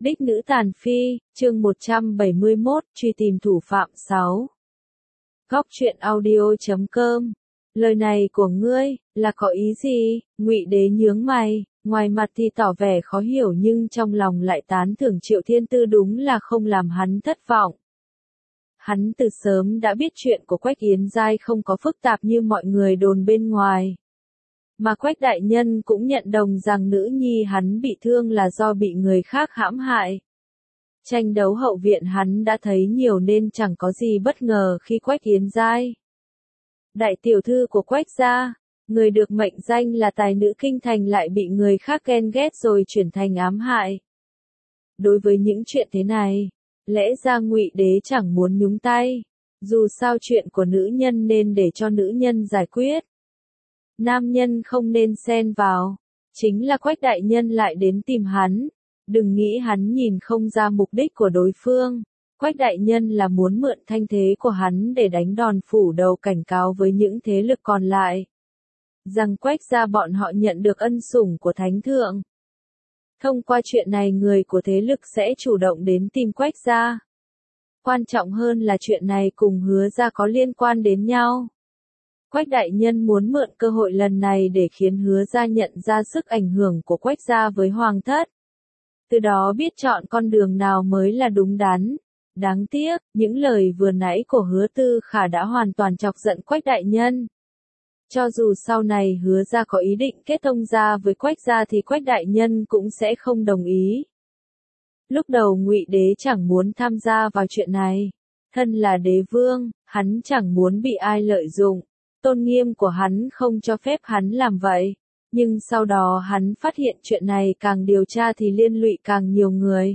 Đích nữ tàn phi, chương 171, truy tìm thủ phạm 6. Góc truyện audio.com. Lời này của ngươi, là có ý gì? Ngụy Đế nhướng mày, ngoài mặt thì tỏ vẻ khó hiểu nhưng trong lòng lại tán thưởng Triệu Thiên Tư đúng là không làm hắn thất vọng. Hắn từ sớm đã biết chuyện của Quách Yến Giai không có phức tạp như mọi người đồn bên ngoài. Mà Quách đại nhân cũng nhận đồng rằng nữ nhi hắn bị thương là do bị người khác hãm hại. Tranh đấu hậu viện hắn đã thấy nhiều nên chẳng có gì bất ngờ khi Quách Yến Giai, đại tiểu thư của Quách gia, người được mệnh danh là tài nữ kinh thành lại bị người khác ghen ghét rồi chuyển thành ám hại. Đối với những chuyện thế này, lẽ ra Ngụy Đế chẳng muốn nhúng tay, dù sao chuyện của nữ nhân nên để cho nữ nhân giải quyết. Nam nhân không nên xen vào. Chính là Quách đại nhân lại đến tìm hắn. Đừng nghĩ hắn nhìn không ra mục đích của đối phương. Quách đại nhân là muốn mượn thanh thế của hắn để đánh đòn phủ đầu cảnh cáo với những thế lực còn lại. Rằng Quách gia bọn họ nhận được ân sủng của Thánh Thượng. Thông qua chuyện này người của thế lực sẽ chủ động đến tìm Quách gia. Quan trọng hơn là chuyện này cùng Hứa gia có liên quan đến nhau. Quách đại nhân muốn mượn cơ hội lần này để khiến Hứa gia nhận ra sức ảnh hưởng của Quách gia với hoàng thất. Từ đó biết chọn con đường nào mới là đúng đắn. Đáng tiếc, những lời vừa nãy của Hứa Tư Khả đã hoàn toàn chọc giận Quách đại nhân. Cho dù sau này Hứa gia có ý định kết thông gia với Quách gia thì Quách đại nhân cũng sẽ không đồng ý. Lúc đầu Ngụy Đế chẳng muốn tham gia vào chuyện này. Thân là đế vương, hắn chẳng muốn bị ai lợi dụng. Tôn nghiêm của hắn không cho phép hắn làm vậy. Nhưng sau đó hắn phát hiện chuyện này càng điều tra thì liên lụy càng nhiều người.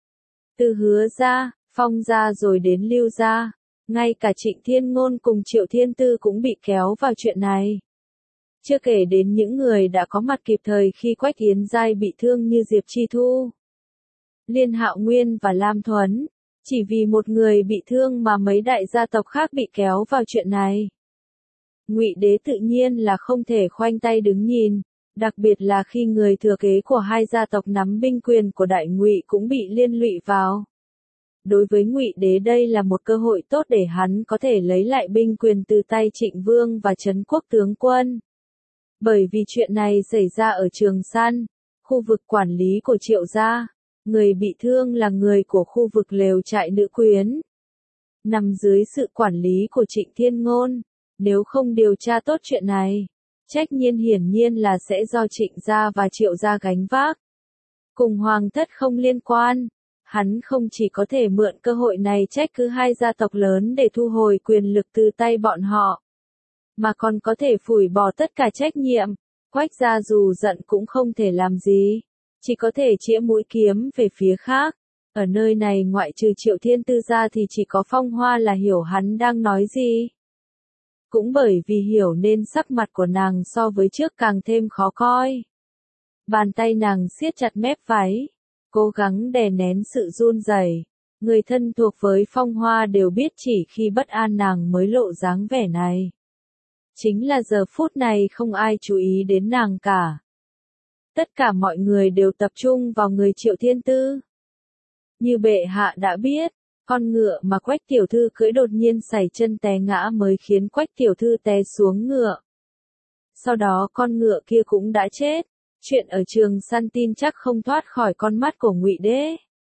Từ Hứa gia, Phong gia rồi đến Lưu gia. Ngay cả Trịnh Thiên Ngôn cùng Triệu Thiên Tư cũng bị kéo vào chuyện này. Chưa kể đến những người đã có mặt kịp thời khi Quách Yến Giai bị thương như Diệp Chi Thu, Liên Hạo Nguyên và Lam Thuấn. Chỉ vì một người bị thương mà mấy đại gia tộc khác bị kéo vào chuyện này. Ngụy Đế tự nhiên là không thể khoanh tay đứng nhìn, đặc biệt là khi người thừa kế của hai gia tộc nắm binh quyền của Đại Ngụy cũng bị liên lụy vào. Đối với Ngụy Đế đây là một cơ hội tốt để hắn có thể lấy lại binh quyền từ tay Trịnh Vương và Trấn Quốc tướng quân. Bởi vì chuyện này xảy ra ở Trường Săn, khu vực quản lý của Triệu gia, người bị thương là người của khu vực lều trại nữ quyến, nằm dưới sự quản lý của Trịnh Thiên Ngôn. Nếu không điều tra tốt chuyện này, trách nhiệm hiển nhiên là sẽ do Trịnh gia và Triệu gia gánh vác. Cùng hoàng thất không liên quan, hắn không chỉ có thể mượn cơ hội này trách cứ hai gia tộc lớn để thu hồi quyền lực từ tay bọn họ, mà còn có thể phủi bỏ tất cả trách nhiệm. Quách gia dù giận cũng không thể làm gì, chỉ có thể chĩa mũi kiếm về phía khác. Ở nơi này ngoại trừ Triệu Thiên Tư ra thì chỉ có Phong Hoa là hiểu hắn đang nói gì. Cũng bởi vì hiểu nên sắc mặt của nàng so với trước càng thêm khó coi. Bàn tay nàng siết chặt mép váy, cố gắng đè nén sự run rẩy. Người thân thuộc với Phong Hoa đều biết chỉ khi bất an nàng mới lộ dáng vẻ này. Chính là giờ phút này không ai chú ý đến nàng cả. Tất cả mọi người đều tập trung vào người Triệu Thiên Tư. Như bệ hạ đã biết, con ngựa mà Quách tiểu thư cưỡi đột nhiên sẩy chân té ngã mới khiến Quách tiểu thư té xuống ngựa. Sau đó con ngựa kia cũng đã chết. Chuyện ở Trường Săn tin chắc không thoát khỏi con mắt của Ngụy Đế.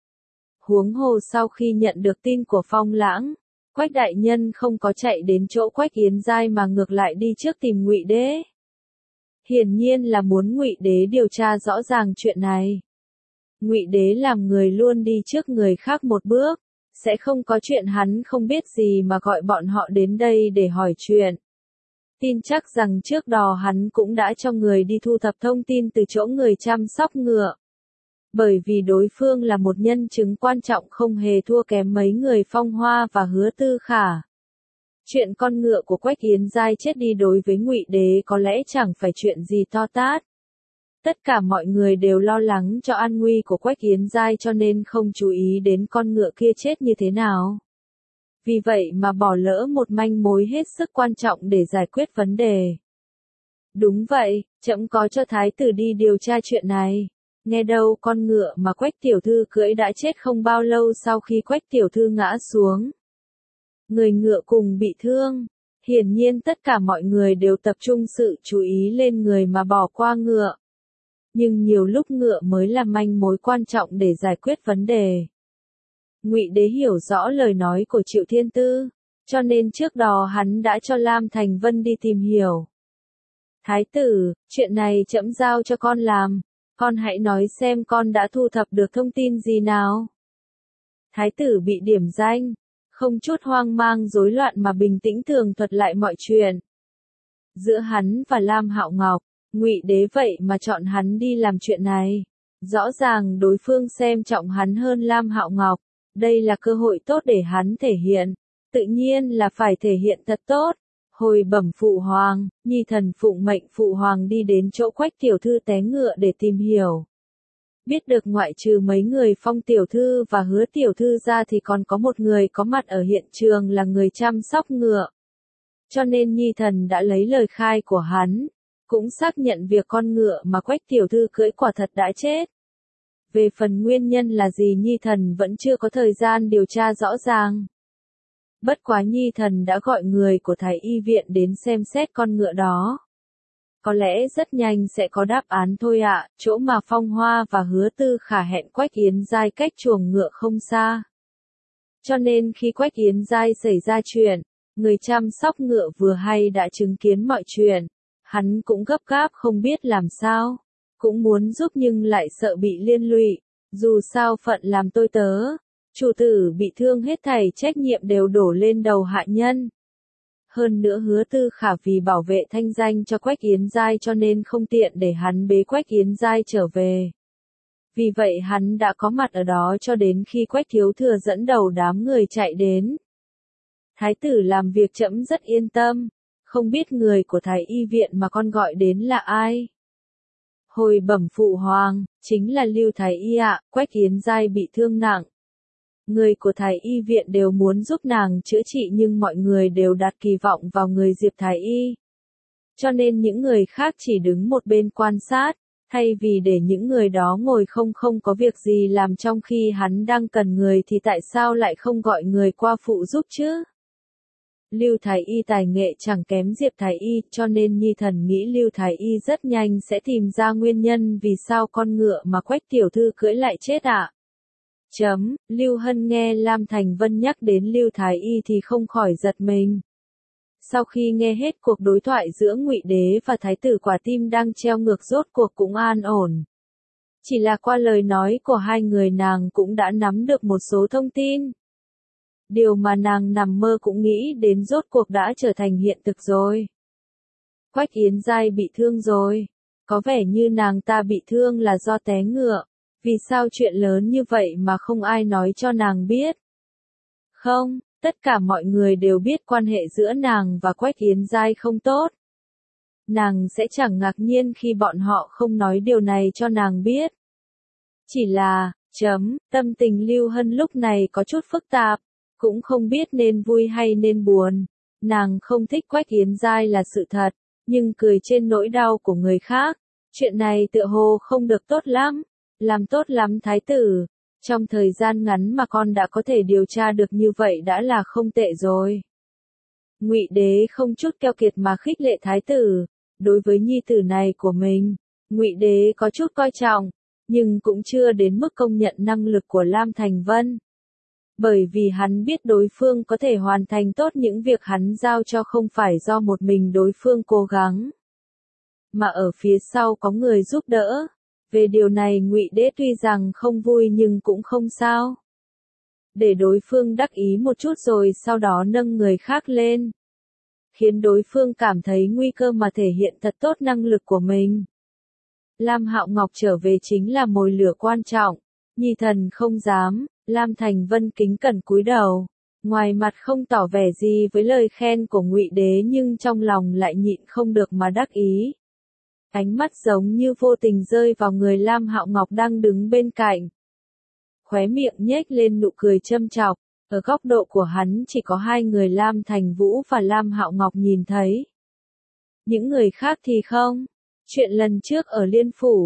Huống hồ sau khi nhận được tin của Phong Lãng, Quách đại nhân không có chạy đến chỗ Quách Yến Giai mà ngược lại đi trước tìm Ngụy Đế. Hiển nhiên là muốn Ngụy Đế điều tra rõ ràng chuyện này. Ngụy Đế làm người luôn đi trước người khác một bước, sẽ không có chuyện hắn không biết gì mà gọi bọn họ đến đây để hỏi chuyện. Tin chắc rằng trước đó hắn cũng đã cho người đi thu thập thông tin từ chỗ người chăm sóc ngựa. Bởi vì đối phương là một nhân chứng quan trọng không hề thua kém mấy người Phong Hoa và Hứa Tư Khả. Chuyện con ngựa của Quách Yến Giai chết đi đối với Ngụy Đế có lẽ chẳng phải chuyện gì to tát. Tất cả mọi người đều lo lắng cho an nguy của Quách Yến Giai cho nên không chú ý đến con ngựa kia chết như thế nào. Vì vậy mà bỏ lỡ một manh mối hết sức quan trọng để giải quyết vấn đề. Đúng vậy, trẫm có cho thái tử đi điều tra chuyện này. Nghe đâu con ngựa mà Quách tiểu thư cưỡi đã chết không bao lâu sau khi Quách tiểu thư ngã xuống. Người ngựa cùng bị thương. Hiển nhiên tất cả mọi người đều tập trung sự chú ý lên người mà bỏ qua ngựa. Nhưng nhiều lúc ngựa mới là manh mối quan trọng để giải quyết vấn đề. Ngụy Đế hiểu rõ lời nói của Triệu Thiên Tư, cho nên trước đó hắn đã cho Lam Thành Vân đi tìm hiểu. Thái tử, chuyện này trẫm giao cho con làm, con hãy nói xem con đã thu thập được thông tin gì nào. Thái tử bị điểm danh, không chút hoang mang rối loạn mà bình tĩnh tường thuật lại mọi chuyện. Giữa hắn và Lam Hạo Ngọc, Ngụy Đế vậy mà chọn hắn đi làm chuyện này. Rõ ràng đối phương xem trọng hắn hơn Lam Hạo Ngọc, đây là cơ hội tốt để hắn thể hiện, tự nhiên là phải thể hiện thật tốt. Hồi bẩm phụ hoàng, nhi thần phụng mệnh phụ hoàng đi đến chỗ Quách tiểu thư té ngựa để tìm hiểu. Biết được ngoại trừ mấy người Phong tiểu thư và Hứa tiểu thư ra thì còn có một người có mặt ở hiện trường là người chăm sóc ngựa. Cho nên nhi thần đã lấy lời khai của hắn, cũng xác nhận việc con ngựa mà Quách tiểu thư cưỡi quả thật đã chết. Về phần nguyên nhân là gì nhi thần vẫn chưa có thời gian điều tra rõ ràng. Bất quá nhi thần đã gọi người của Thái y viện đến xem xét con ngựa đó. Có lẽ rất nhanh sẽ có đáp án thôi ạ, chỗ mà Phong Hoa và Hứa Tư Khả hẹn Quách Yến Giai cách chuồng ngựa không xa. Cho nên khi Quách Yến Giai xảy ra chuyện, người chăm sóc ngựa vừa hay đã chứng kiến mọi chuyện. Hắn cũng gấp gáp không biết làm sao, cũng muốn giúp nhưng lại sợ bị liên lụy, dù sao phận làm tôi tớ. Chủ tử bị thương hết thảy trách nhiệm đều đổ lên đầu hạ nhân. Hơn nữa Hứa Tư Khả vì bảo vệ thanh danh cho Quách Yến Giai cho nên không tiện để hắn bế Quách Yến Giai trở về. Vì vậy hắn đã có mặt ở đó cho đến khi Quách thiếu thừa dẫn đầu đám người chạy đến. Thái tử làm việc trẫm rất yên tâm, không biết người của Thái y viện mà con gọi đến là ai. Hồi bẩm phụ hoàng, chính là Lưu Thái y ạ, Quách Yến Giai bị thương nặng. Người của Thái y viện đều muốn giúp nàng chữa trị nhưng mọi người đều đặt kỳ vọng vào người Diệp Thái y. Cho nên những người khác chỉ đứng một bên quan sát, thay vì để những người đó ngồi không có việc gì làm trong khi hắn đang cần người thì tại sao lại không gọi người qua phụ giúp chứ? Lưu Thái y tài nghệ chẳng kém Diệp Thái y, cho nên nhi thần nghĩ Lưu Thái y rất nhanh sẽ tìm ra nguyên nhân vì sao con ngựa mà Quách tiểu thư cưỡi lại chết ạ. Lưu Hân nghe Lam Thành Vân nhắc đến Lưu Thái y thì không khỏi giật mình. Sau khi nghe hết cuộc đối thoại giữa Ngụy Đế và Thái tử quả tim đang treo ngược rốt cuộc cũng an ổn. Chỉ là qua lời nói của hai người nàng cũng đã nắm được một số thông tin. Điều mà nàng nằm mơ cũng nghĩ đến rốt cuộc đã trở thành hiện thực rồi. Quách Yến Giai bị thương rồi. Có vẻ như nàng ta bị thương là do té ngựa. Vì sao chuyện lớn như vậy mà không ai nói cho nàng biết? Không, tất cả mọi người đều biết quan hệ giữa nàng và Quách Yến Giai không tốt. Nàng sẽ chẳng ngạc nhiên khi bọn họ không nói điều này cho nàng biết. Chỉ là, tâm tình Lưu Hân lúc này có chút phức tạp, cũng không biết nên vui hay nên buồn. Nàng không thích Quách Yến Giai là sự thật, nhưng cười trên nỗi đau của người khác. Chuyện này tựa hồ không được tốt lắm. Làm tốt lắm thái tử, trong thời gian ngắn mà con đã có thể điều tra được như vậy đã là không tệ rồi. Ngụy Đế không chút keo kiệt mà khích lệ thái tử, đối với nhi tử này của mình, Ngụy Đế có chút coi trọng, nhưng cũng chưa đến mức công nhận năng lực của Lam Thành Vân. Bởi vì hắn biết đối phương có thể hoàn thành tốt những việc hắn giao cho không phải do một mình đối phương cố gắng, mà ở phía sau có người giúp đỡ. Về điều này Ngụy Đế tuy rằng không vui nhưng cũng không sao. Để đối phương đắc ý một chút rồi sau đó nâng người khác lên. Khiến đối phương cảm thấy nguy cơ mà thể hiện thật tốt năng lực của mình. Lam Hạo Ngọc trở về chính là mồi lửa quan trọng. Nhi thần không dám, Lam Thành Vân kính cẩn cúi đầu. Ngoài mặt không tỏ vẻ gì với lời khen của Ngụy Đế nhưng trong lòng lại nhịn không được mà đắc ý. Ánh mắt giống như vô tình rơi vào người Lam Hạo Ngọc đang đứng bên cạnh. Khóe miệng nhếch lên nụ cười châm chọc, ở góc độ của hắn chỉ có hai người Lam Thành Vũ và Lam Hạo Ngọc nhìn thấy. Những người khác thì không. Chuyện lần trước ở Liên Phủ,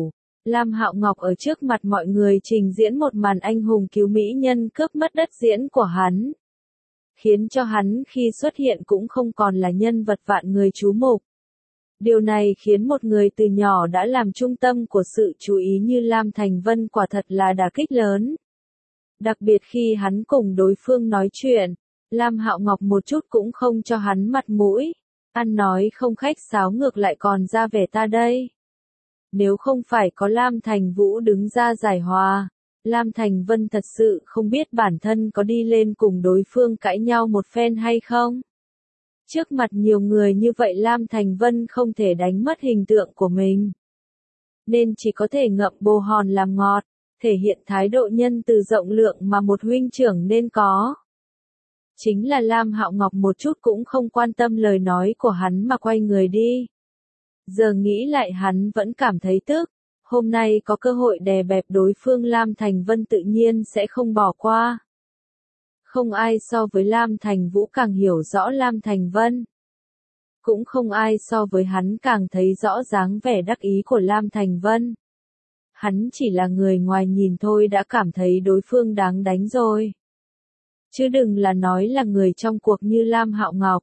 Lam Hạo Ngọc ở trước mặt mọi người trình diễn một màn anh hùng cứu mỹ nhân cướp mất đất diễn của hắn, khiến cho hắn khi xuất hiện cũng không còn là nhân vật vạn người chú mục. Điều này khiến một người từ nhỏ đã làm trung tâm của sự chú ý như Lam Thành Vân quả thật là đả kích lớn. Đặc biệt khi hắn cùng đối phương nói chuyện, Lam Hạo Ngọc một chút cũng không cho hắn mặt mũi, ăn nói không khách sáo ngược lại còn ra vẻ ta đây. Nếu không phải có Lam Thành Vũ đứng ra giải hòa, Lam Thành Vân thật sự không biết bản thân có đi lên cùng đối phương cãi nhau một phen hay không. Trước mặt nhiều người như vậy Lam Thành Vân không thể đánh mất hình tượng của mình, nên chỉ có thể ngậm bồ hòn làm ngọt, thể hiện thái độ nhân từ rộng lượng mà một huynh trưởng nên có. Chính là Lam Hạo Ngọc một chút cũng không quan tâm lời nói của hắn mà quay người đi. Giờ nghĩ lại hắn vẫn cảm thấy tức, hôm nay có cơ hội đè bẹp đối phương Lam Thành Vân tự nhiên sẽ không bỏ qua. Không ai so với Lam Thành Vũ càng hiểu rõ Lam Thành Vân. Cũng không ai so với hắn càng thấy rõ dáng vẻ đắc ý của Lam Thành Vân. Hắn chỉ là người ngoài nhìn thôi đã cảm thấy đối phương đáng đánh rồi. Chứ đừng là nói là người trong cuộc như Lam Hạo Ngọc.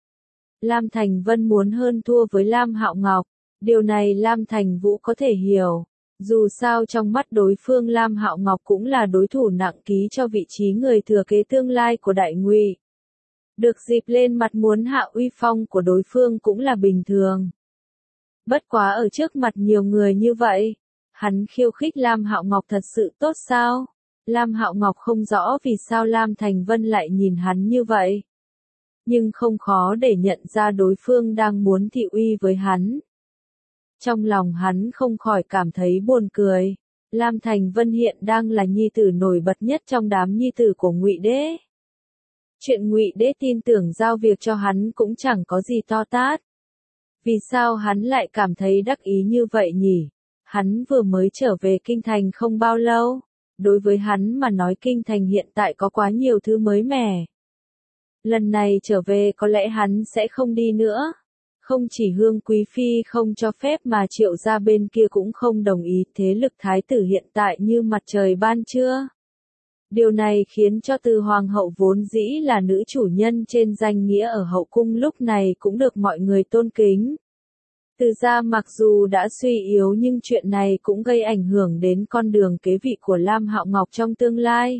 Lam Thành Vân muốn hơn thua với Lam Hạo Ngọc, điều này Lam Thành Vũ có thể hiểu. Dù sao trong mắt đối phương Lam Hạo Ngọc cũng là đối thủ nặng ký cho vị trí người thừa kế tương lai của Đại Ngụy. Được dịp lên mặt muốn hạ uy phong của đối phương cũng là bình thường. Bất quá ở trước mặt nhiều người như vậy, hắn khiêu khích Lam Hạo Ngọc thật sự tốt sao? Lam Hạo Ngọc không rõ vì sao Lam Thành Vân lại nhìn hắn như vậy. Nhưng không khó để nhận ra đối phương đang muốn thị uy với hắn. Trong lòng hắn không khỏi cảm thấy buồn cười. Lam Thành Vân hiện đang là nhi tử nổi bật nhất trong đám nhi tử của Ngụy Đế. Chuyện Ngụy Đế tin tưởng giao việc cho hắn cũng chẳng có gì to tát. Vì sao hắn lại cảm thấy đắc ý như vậy nhỉ? Hắn vừa mới trở về kinh thành không bao lâu. Đối với hắn mà nói kinh thành hiện tại có quá nhiều thứ mới mẻ. Lần này trở về có lẽ hắn sẽ không đi nữa. Không chỉ Hương Quý Phi không cho phép mà Triệu gia bên kia cũng không đồng ý, thế lực thái tử hiện tại như mặt trời ban trưa. Điều này khiến cho Từ Hoàng hậu vốn dĩ là nữ chủ nhân trên danh nghĩa ở hậu cung lúc này cũng được mọi người tôn kính. Từ gia mặc dù đã suy yếu nhưng chuyện này cũng gây ảnh hưởng đến con đường kế vị của Lam Hạo Ngọc trong tương lai.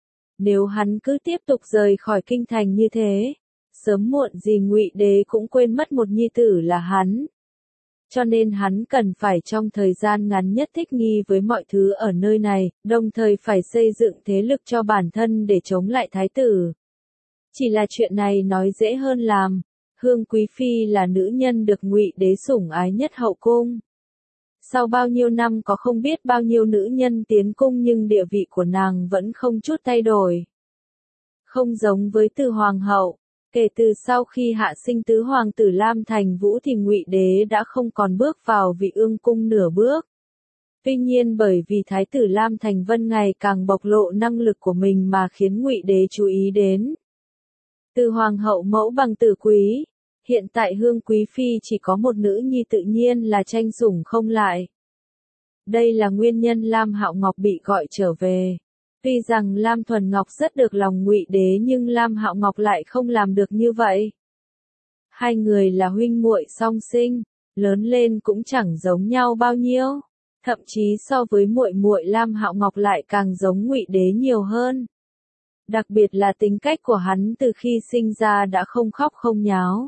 Nếu hắn cứ tiếp tục rời khỏi kinh thành như thế, sớm muộn gì Ngụy Đế cũng quên mất một nhi tử là hắn. Cho nên hắn cần phải trong thời gian ngắn nhất thích nghi với mọi thứ ở nơi này, đồng thời phải xây dựng thế lực cho bản thân để chống lại thái tử. Chỉ là chuyện này nói dễ hơn làm. Hương Quý Phi là nữ nhân được Ngụy Đế sủng ái nhất hậu cung. Sau bao nhiêu năm có không biết bao nhiêu nữ nhân tiến cung nhưng địa vị của nàng vẫn không chút thay đổi. Không giống với Từ Hoàng hậu, kể từ sau khi hạ sinh tứ hoàng tử Lam Thành Vũ thì Ngụy Đế đã không còn bước vào vị ương cung nửa bước. Tuy nhiên bởi vì thái tử Lam Thành Vân ngày càng bộc lộ năng lực của mình mà khiến Ngụy Đế chú ý đến. Từ Hoàng hậu mẫu bằng tử quý, hiện tại Hương Quý Phi chỉ có một nữ nhi tự nhiên là tranh sủng không lại. Đây là nguyên nhân Lam Hạo Ngọc bị gọi trở về. Tuy rằng Lam Thuần Ngọc rất được lòng Ngụy Đế nhưng Lam Hạo Ngọc lại không làm được như vậy. Hai người là huynh muội song sinh, lớn lên cũng chẳng giống nhau bao nhiêu, thậm chí so với muội muội Lam Hạo Ngọc lại càng giống Ngụy Đế nhiều hơn. Đặc biệt là tính cách của hắn từ khi sinh ra đã không khóc không nháo.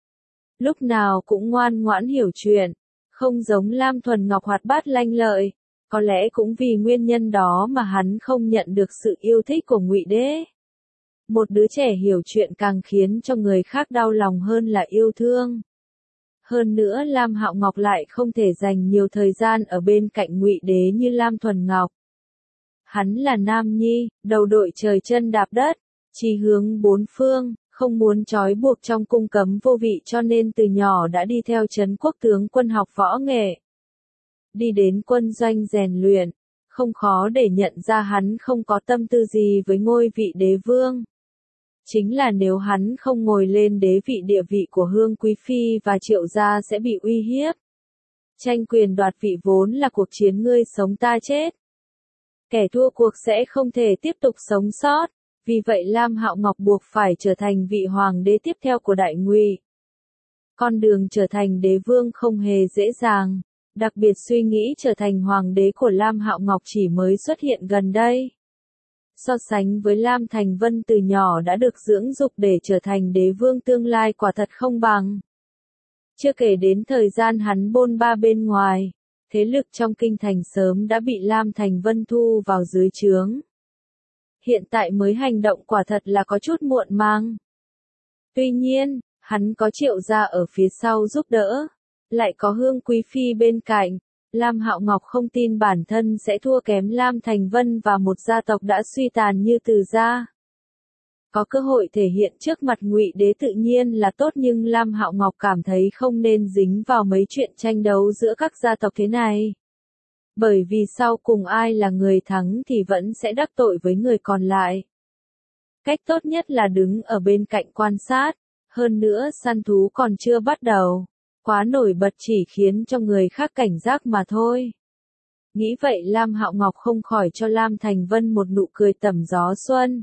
Lúc nào cũng ngoan ngoãn hiểu chuyện, không giống Lam Thuần Ngọc hoạt bát lanh lợi. Có lẽ cũng vì nguyên nhân đó mà hắn không nhận được sự yêu thích của Ngụy Đế. Một đứa trẻ hiểu chuyện càng khiến cho người khác đau lòng hơn là yêu thương. Hơn nữa Lam Hạo Ngọc lại không thể dành nhiều thời gian ở bên cạnh Ngụy Đế như Lam Thuần Ngọc. Hắn là nam nhi, đầu đội trời chân đạp đất, chỉ hướng bốn phương, không muốn trói buộc trong cung cấm vô vị cho nên từ nhỏ đã đi theo Trấn Quốc tướng quân học võ nghệ. Đi đến quân doanh rèn luyện, không khó để nhận ra hắn không có tâm tư gì với ngôi vị đế vương. Chính là nếu hắn không ngồi lên đế vị địa vị của Hương Quý Phi và Triệu gia sẽ bị uy hiếp. Tranh quyền đoạt vị vốn là cuộc chiến ngươi sống ta chết. Kẻ thua cuộc sẽ không thể tiếp tục sống sót, vì vậy Lam Hạo Ngọc buộc phải trở thành vị hoàng đế tiếp theo của Đại Ngụy. Con đường trở thành đế vương không hề dễ dàng, đặc biệt suy nghĩ trở thành hoàng đế của Lam Hạo Ngọc chỉ mới xuất hiện gần đây. So sánh với Lam Thành Vân từ nhỏ đã được dưỡng dục để trở thành đế vương tương lai quả thật không bằng. Chưa kể đến thời gian hắn bôn ba bên ngoài, thế lực trong kinh thành sớm đã bị Lam Thành Vân thu vào dưới trướng. Hiện tại mới hành động quả thật là có chút muộn màng. Tuy nhiên, hắn có Triệu gia ở phía sau giúp đỡ, lại có Hương Quý Phi bên cạnh, Lam Hạo Ngọc không tin bản thân sẽ thua kém Lam Thành Vân và một gia tộc đã suy tàn như Từ gia. Có cơ hội thể hiện trước mặt Ngụy Đế tự nhiên là tốt, nhưng Lam Hạo Ngọc cảm thấy không nên dính vào mấy chuyện tranh đấu giữa các gia tộc thế này. Bởi vì sau cùng ai là người thắng thì vẫn sẽ đắc tội với người còn lại. Cách tốt nhất là đứng ở bên cạnh quan sát, hơn nữa săn thú còn chưa bắt đầu. Quá nổi bật chỉ khiến cho người khác cảnh giác mà thôi. Nghĩ vậy Lam Hạo Ngọc không khỏi cho Lam Thành Vân một nụ cười tẩm gió xuân.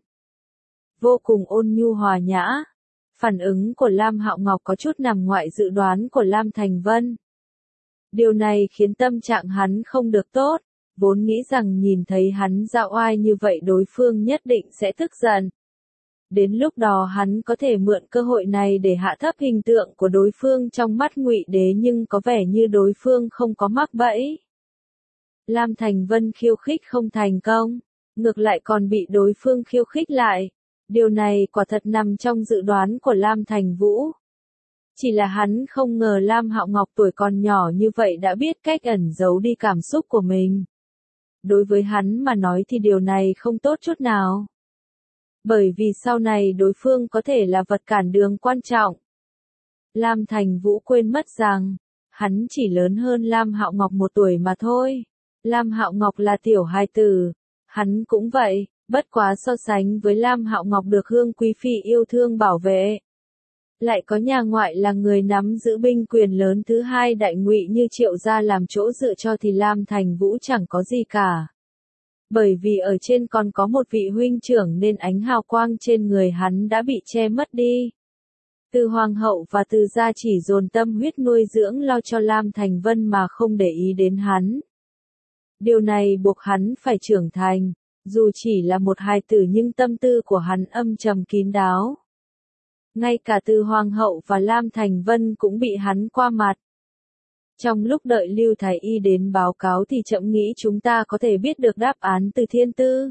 Vô cùng ôn nhu hòa nhã. Phản ứng của Lam Hạo Ngọc có chút nằm ngoại dự đoán của Lam Thành Vân. Điều này khiến tâm trạng hắn không được tốt, vốn nghĩ rằng nhìn thấy hắn ra oai như vậy đối phương nhất định sẽ tức giận. Đến lúc đó hắn có thể mượn cơ hội này để hạ thấp hình tượng của đối phương trong mắt Ngụy Đế, nhưng có vẻ như đối phương không có mắc bẫy. Lam Thành Vân khiêu khích không thành công, ngược lại còn bị đối phương khiêu khích lại. Điều này quả thật nằm trong dự đoán của Lam Thành Vũ. Chỉ là hắn không ngờ Lam Hạo Ngọc tuổi còn nhỏ như vậy đã biết cách ẩn giấu đi cảm xúc của mình. Đối với hắn mà nói thì điều này không tốt chút nào. Bởi vì sau này đối phương có thể là vật cản đường quan trọng. Lam Thành Vũ quên mất rằng, hắn chỉ lớn hơn Lam Hạo Ngọc 1 tuổi mà thôi. Lam Hạo Ngọc là tiểu hài tử, hắn cũng vậy, bất quá so sánh với Lam Hạo Ngọc được Hương Quý Phi yêu thương bảo vệ. Lại có nhà ngoại là người nắm giữ binh quyền lớn thứ hai Đại Ngụy như Triệu gia làm chỗ dựa cho thì Lam Thành Vũ chẳng có gì cả. Bởi vì ở trên còn có một vị huynh trưởng nên ánh hào quang trên người hắn đã bị che mất đi. Từ Hoàng hậu và Từ gia chỉ dồn tâm huyết nuôi dưỡng lo cho Lam Thành Vân mà không để ý đến hắn. Điều này buộc hắn phải trưởng thành, dù chỉ là một hài tử nhưng tâm tư của hắn âm trầm kín đáo. Ngay cả Từ Hoàng hậu và Lam Thành Vân cũng bị hắn qua mặt. Trong lúc đợi Lưu Thái Y đến báo cáo thì Trẫm nghĩ chúng ta có thể biết được đáp án từ Thiên Tư.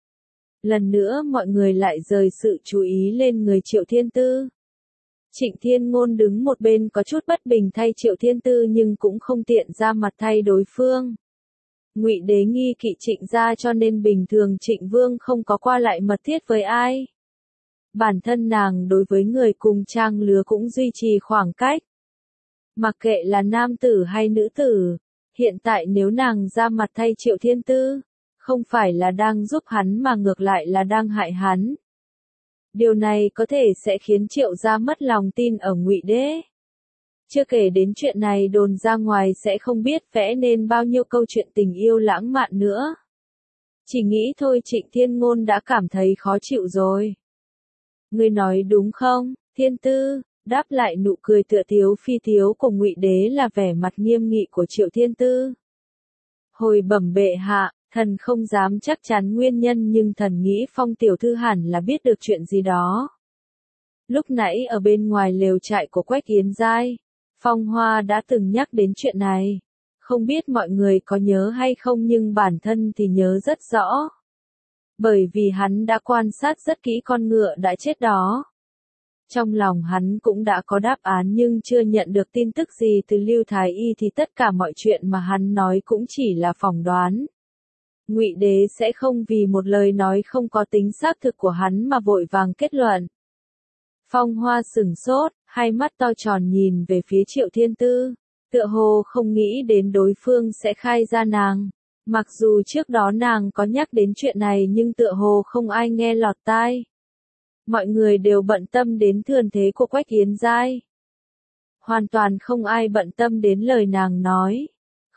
Lần nữa mọi người lại rời sự chú ý lên người Triệu Thiên Tư. Trịnh Thiên Ngôn đứng một bên có chút bất bình thay Triệu Thiên Tư nhưng cũng không tiện ra mặt thay đối phương. Ngụy Đế nghi kỵ Trịnh gia cho nên bình thường Trịnh Vương không có qua lại mật thiết với ai. Bản thân nàng đối với người cùng trang lứa cũng duy trì khoảng cách. Mặc kệ là nam tử hay nữ tử, hiện tại nếu nàng ra mặt thay Triệu Thiên Tư, không phải là đang giúp hắn mà ngược lại là đang hại hắn. Điều này có thể sẽ khiến Triệu gia mất lòng tin ở Ngụy Đế. Chưa kể đến chuyện này đồn ra ngoài sẽ không biết vẽ nên bao nhiêu câu chuyện tình yêu lãng mạn nữa. Chỉ nghĩ thôi Trịnh Thiên Ngôn đã cảm thấy khó chịu rồi. Ngươi nói đúng không, Thiên Tư? Đáp lại nụ cười tựa thiếu phi thiếu của Ngụy Đế là vẻ mặt nghiêm nghị của Triệu Thiên Tư. Hồi bẩm bệ hạ, thần không dám chắc chắn nguyên nhân nhưng thần nghĩ Phong tiểu thư hẳn là biết được chuyện gì đó. Lúc nãy ở bên ngoài lều trại của Quách Yến Giai, Phong Hoa đã từng nhắc đến chuyện này. Không biết mọi người có nhớ hay không nhưng bản thân thì nhớ rất rõ. Bởi vì hắn đã quan sát rất kỹ con ngựa đã chết đó. Trong lòng hắn cũng đã có đáp án nhưng chưa nhận được tin tức gì từ Lưu Thái Y thì tất cả mọi chuyện mà hắn nói cũng chỉ là phỏng đoán. Ngụy Đế sẽ không vì một lời nói không có tính xác thực của hắn mà vội vàng kết luận. Phong Hoa sửng sốt, hai mắt to tròn nhìn về phía Triệu Thiên Tư, tựa hồ không nghĩ đến đối phương sẽ khai ra nàng. Mặc dù trước đó nàng có nhắc đến chuyện này nhưng tựa hồ không ai nghe lọt tai. Mọi người đều bận tâm đến thườn thế của Quách Yến Giai. Hoàn toàn không ai bận tâm đến lời nàng nói.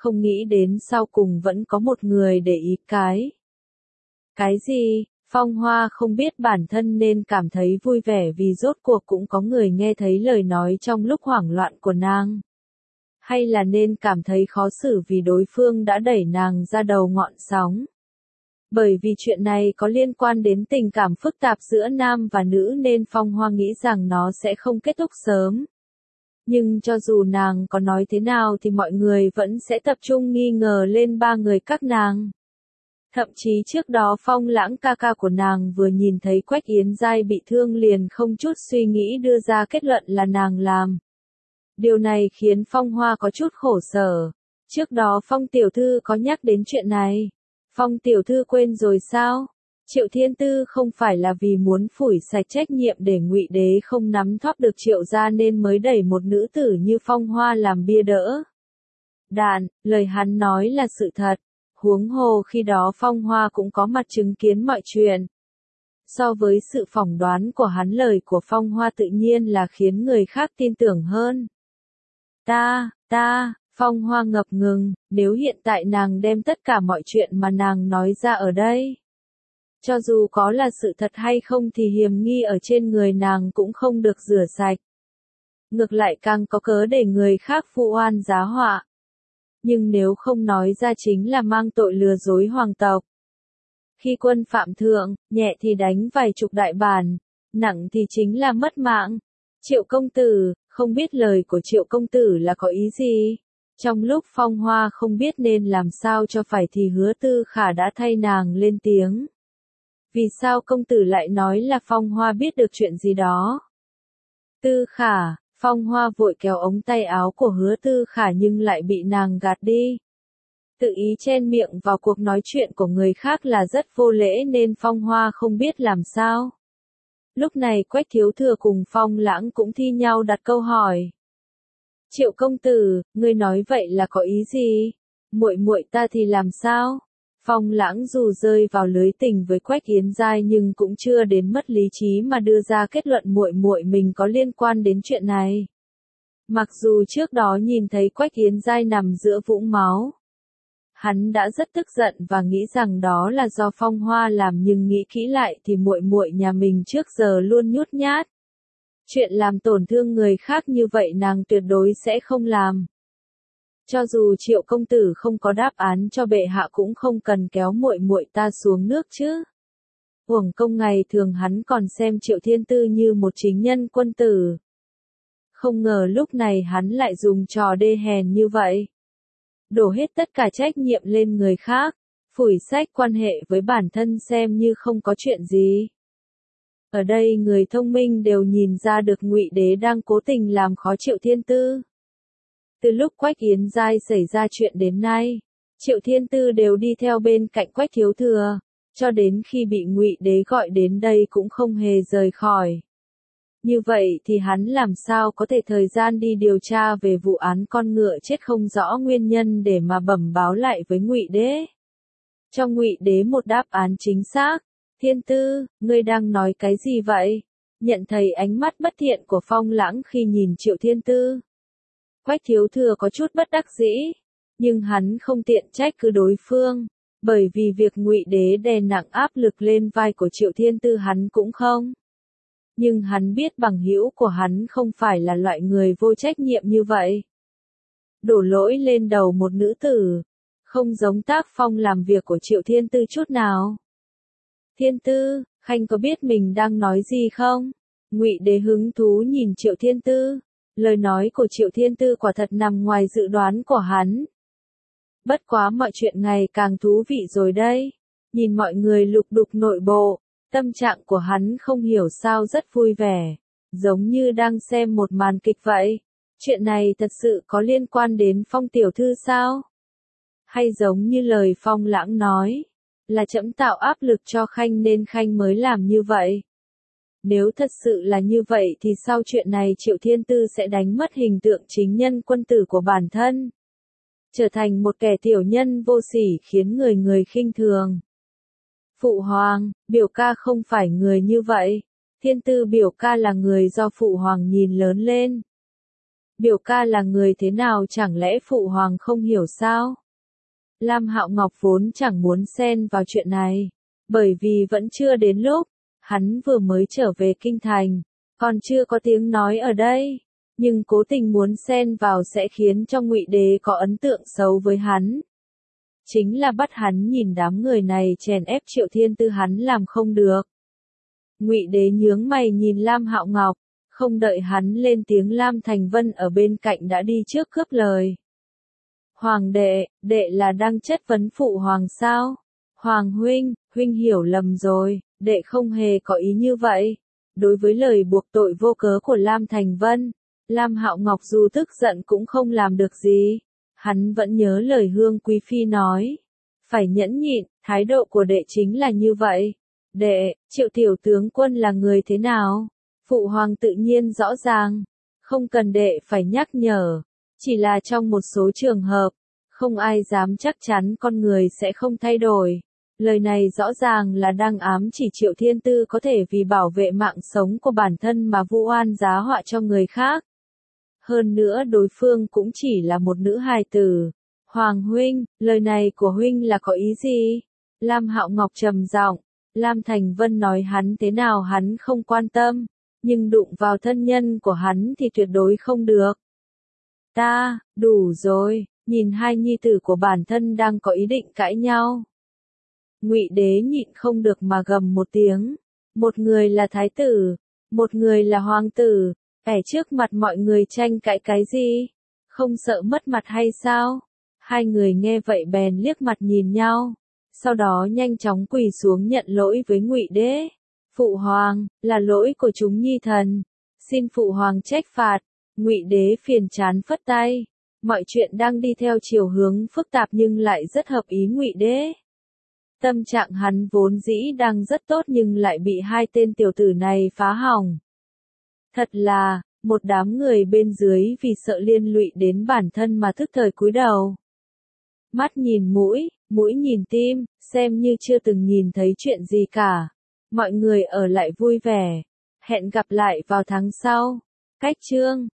không nghĩ đến sau cùng vẫn có một người để ý Cái gì? Phong Hoa không biết bản thân nên cảm thấy vui vẻ vì rốt cuộc cũng có người nghe thấy lời nói trong lúc hoảng loạn của nàng. Hay là nên cảm thấy khó xử vì đối phương đã đẩy nàng ra đầu ngọn sóng. Bởi vì chuyện này có liên quan đến tình cảm phức tạp giữa nam và nữ nên Phong Hoa nghĩ rằng nó sẽ không kết thúc sớm. Nhưng cho dù nàng có nói thế nào thì mọi người vẫn sẽ tập trung nghi ngờ lên ba người các nàng. Thậm chí trước đó Phong Lãng ca ca của nàng vừa nhìn thấy Quách Yến Giai bị thương liền không chút suy nghĩ đưa ra kết luận là nàng làm. Điều này khiến Phong Hoa có chút khổ sở. Trước đó Phong tiểu thư có nhắc đến chuyện này. Phong tiểu thư quên rồi sao? Triệu Thiên Tư không phải là vì muốn phủi sạch trách nhiệm để Ngụy Đế không nắm thóp được Triệu gia nên mới đẩy một nữ tử như Phong Hoa làm bia đỡ. Đàn, lời hắn nói là sự thật. Huống hồ khi đó Phong Hoa cũng có mặt chứng kiến mọi chuyện. So với sự phỏng đoán của hắn, lời của Phong Hoa tự nhiên là khiến người khác tin tưởng hơn. Phong Hoa ngập ngừng, nếu hiện tại nàng đem tất cả mọi chuyện mà nàng nói ra ở đây. Cho dù có là sự thật hay không thì hiềm nghi ở trên người nàng cũng không được rửa sạch. Ngược lại càng có cớ để người khác phụ oan giá họa. Nhưng nếu không nói ra chính là mang tội lừa dối hoàng tộc. Khi quân phạm thượng, nhẹ thì đánh vài chục đại bản, nặng thì chính là mất mạng. Triệu công tử, không biết lời của Triệu công tử là có ý gì? Trong lúc Phong Hoa không biết nên làm sao cho phải thì Hứa Tư Khả đã thay nàng lên tiếng. Vì sao công tử lại nói là Phong Hoa biết được chuyện gì đó? Tư Khả, Phong Hoa vội kéo ống tay áo của Hứa Tư Khả nhưng lại bị nàng gạt đi. Tự ý chen miệng vào cuộc nói chuyện của người khác là rất vô lễ nên Phong Hoa không biết làm sao. Lúc này Quách Thiếu Thừa cùng Phong Lãng cũng thi nhau đặt câu hỏi. Triệu công tử, ngươi nói vậy là có ý gì? Muội muội ta thì làm sao? Phong Lãng dù rơi vào lưới tình với Quách Yến Giai nhưng cũng chưa đến mất lý trí mà đưa ra kết luận muội muội mình có liên quan đến chuyện này. Mặc dù trước đó nhìn thấy Quách Yến Giai nằm giữa vũng máu, hắn đã rất tức giận và nghĩ rằng đó là do Phong Hoa làm, nhưng nghĩ kỹ lại thì muội muội nhà mình trước giờ luôn nhút nhát. Chuyện làm tổn thương người khác như vậy nàng tuyệt đối sẽ không làm. Cho dù Triệu công tử không có đáp án cho bệ hạ cũng không cần kéo muội muội ta xuống nước chứ. Uổng công ngày thường hắn còn xem Triệu Thiên Tư như một chính nhân quân tử. Không ngờ lúc này hắn lại dùng trò đê hèn như vậy. Đổ hết tất cả trách nhiệm lên người khác, phủi sạch quan hệ với bản thân xem như không có chuyện gì. Ở đây người thông minh đều nhìn ra được Ngụy Đế đang cố tình làm khó Triệu Thiên Tư. Từ lúc Quách Yến Giai xảy ra chuyện đến nay, Triệu Thiên Tư đều đi theo bên cạnh Quách Thiếu Thừa, cho đến khi bị Ngụy Đế gọi đến đây cũng không hề rời khỏi. Như vậy thì hắn làm sao có thể thời gian đi điều tra về vụ án con ngựa chết không rõ nguyên nhân để mà bẩm báo lại với Ngụy Đế. Cho Ngụy Đế một đáp án chính xác. Thiên Tư, ngươi đang nói cái gì vậy? Nhận thấy ánh mắt bất thiện của Phong Lãng khi nhìn Triệu Thiên Tư. Quách Thiếu Thừa có chút bất đắc dĩ, nhưng hắn không tiện trách cứ đối phương, bởi vì việc Ngụy Đế đè nặng áp lực lên vai của Triệu Thiên Tư hắn cũng không. Nhưng hắn biết bằng hữu của hắn không phải là loại người vô trách nhiệm như vậy. Đổ lỗi lên đầu một nữ tử, không giống tác phong làm việc của Triệu Thiên Tư chút nào. Thiên Tư, Khanh có biết mình đang nói gì không? Ngụy Đế hứng thú nhìn Triệu Thiên Tư. Lời nói của Triệu Thiên Tư quả thật nằm ngoài dự đoán của hắn. Bất quá mọi chuyện ngày càng thú vị rồi đây. Nhìn mọi người lục đục nội bộ, tâm trạng của hắn không hiểu sao rất vui vẻ, giống như đang xem một màn kịch vậy. Chuyện này thật sự có liên quan đến Phong tiểu thư sao? Hay giống như lời Phong Lãng nói, là trẫm tạo áp lực cho Khanh nên Khanh mới làm như vậy. Nếu thật sự là như vậy thì sau chuyện này Triệu Thiên Tư sẽ đánh mất hình tượng chính nhân quân tử của bản thân. Trở thành một kẻ tiểu nhân vô sỉ khiến người người khinh thường. Phụ hoàng, biểu ca không phải người như vậy. Thiên Tư biểu ca là người do Phụ hoàng nhìn lớn lên. Biểu ca là người thế nào chẳng lẽ phụ hoàng không hiểu sao? Lam Hạo Ngọc vốn chẳng muốn xen vào chuyện này, bởi vì vẫn chưa đến lúc, hắn vừa mới trở về kinh thành, còn chưa có tiếng nói ở đây, nhưng cố tình muốn xen vào sẽ khiến cho Ngụy Đế có ấn tượng xấu với hắn. Chính là bắt hắn nhìn đám người này chèn ép Triệu Thiên Tư hắn làm không được. Ngụy Đế nhướng mày nhìn Lam Hạo Ngọc, không đợi hắn lên tiếng Lam Thành Vân ở bên cạnh đã đi trước cướp lời. Hoàng đệ, đệ là đang chất vấn phụ hoàng sao? Hoàng huynh, huynh hiểu lầm rồi, đệ không hề có ý như vậy. Đối với lời buộc tội vô cớ của Lam Thành Vân, Lam Hạo Ngọc dù tức giận cũng không làm được gì. Hắn vẫn nhớ lời Hương Quý Phi nói. Phải nhẫn nhịn, thái độ của đệ chính là như vậy. Đệ, Triệu tiểu tướng quân là người thế nào? Phụ hoàng tự nhiên rõ ràng. Không cần đệ phải nhắc nhở. Chỉ là trong một số trường hợp, không ai dám chắc chắn con người sẽ không thay đổi. Lời này rõ ràng là đang ám chỉ Triệu Thiên Tư có thể vì bảo vệ mạng sống của bản thân mà vu oan giá họa cho người khác. Hơn nữa đối phương cũng chỉ là một nữ hài tử. Hoàng huynh, lời này của huynh là có ý gì? Lam Hạo Ngọc trầm giọng, Lam Thành Vân nói hắn thế nào hắn không quan tâm, nhưng đụng vào thân nhân của hắn thì tuyệt đối không được. Ta, đủ rồi, nhìn hai nhi tử của bản thân đang có ý định cãi nhau. Ngụy Đế nhịn không được mà gầm một tiếng, một người là thái tử, một người là hoàng tử, ở trước mặt mọi người tranh cãi cái gì? Không sợ mất mặt hay sao? Hai người nghe vậy bèn liếc mặt nhìn nhau, sau đó nhanh chóng quỳ xuống nhận lỗi với Ngụy Đế. Phụ hoàng, là lỗi của chúng nhi thần, xin phụ hoàng trách phạt. Ngụy Đế phiền chán phất tay, mọi chuyện đang đi theo chiều hướng phức tạp nhưng lại rất hợp ý Ngụy Đế. Tâm trạng hắn vốn dĩ đang rất tốt nhưng lại bị hai tên tiểu tử này phá hỏng. Thật là, một đám người bên dưới vì sợ liên lụy đến bản thân mà thức thời cúi đầu. Mắt nhìn mũi, mũi nhìn tim, xem như chưa từng nhìn thấy chuyện gì cả. Mọi người ở lại vui vẻ. Hẹn gặp lại vào tháng sau. Cách chương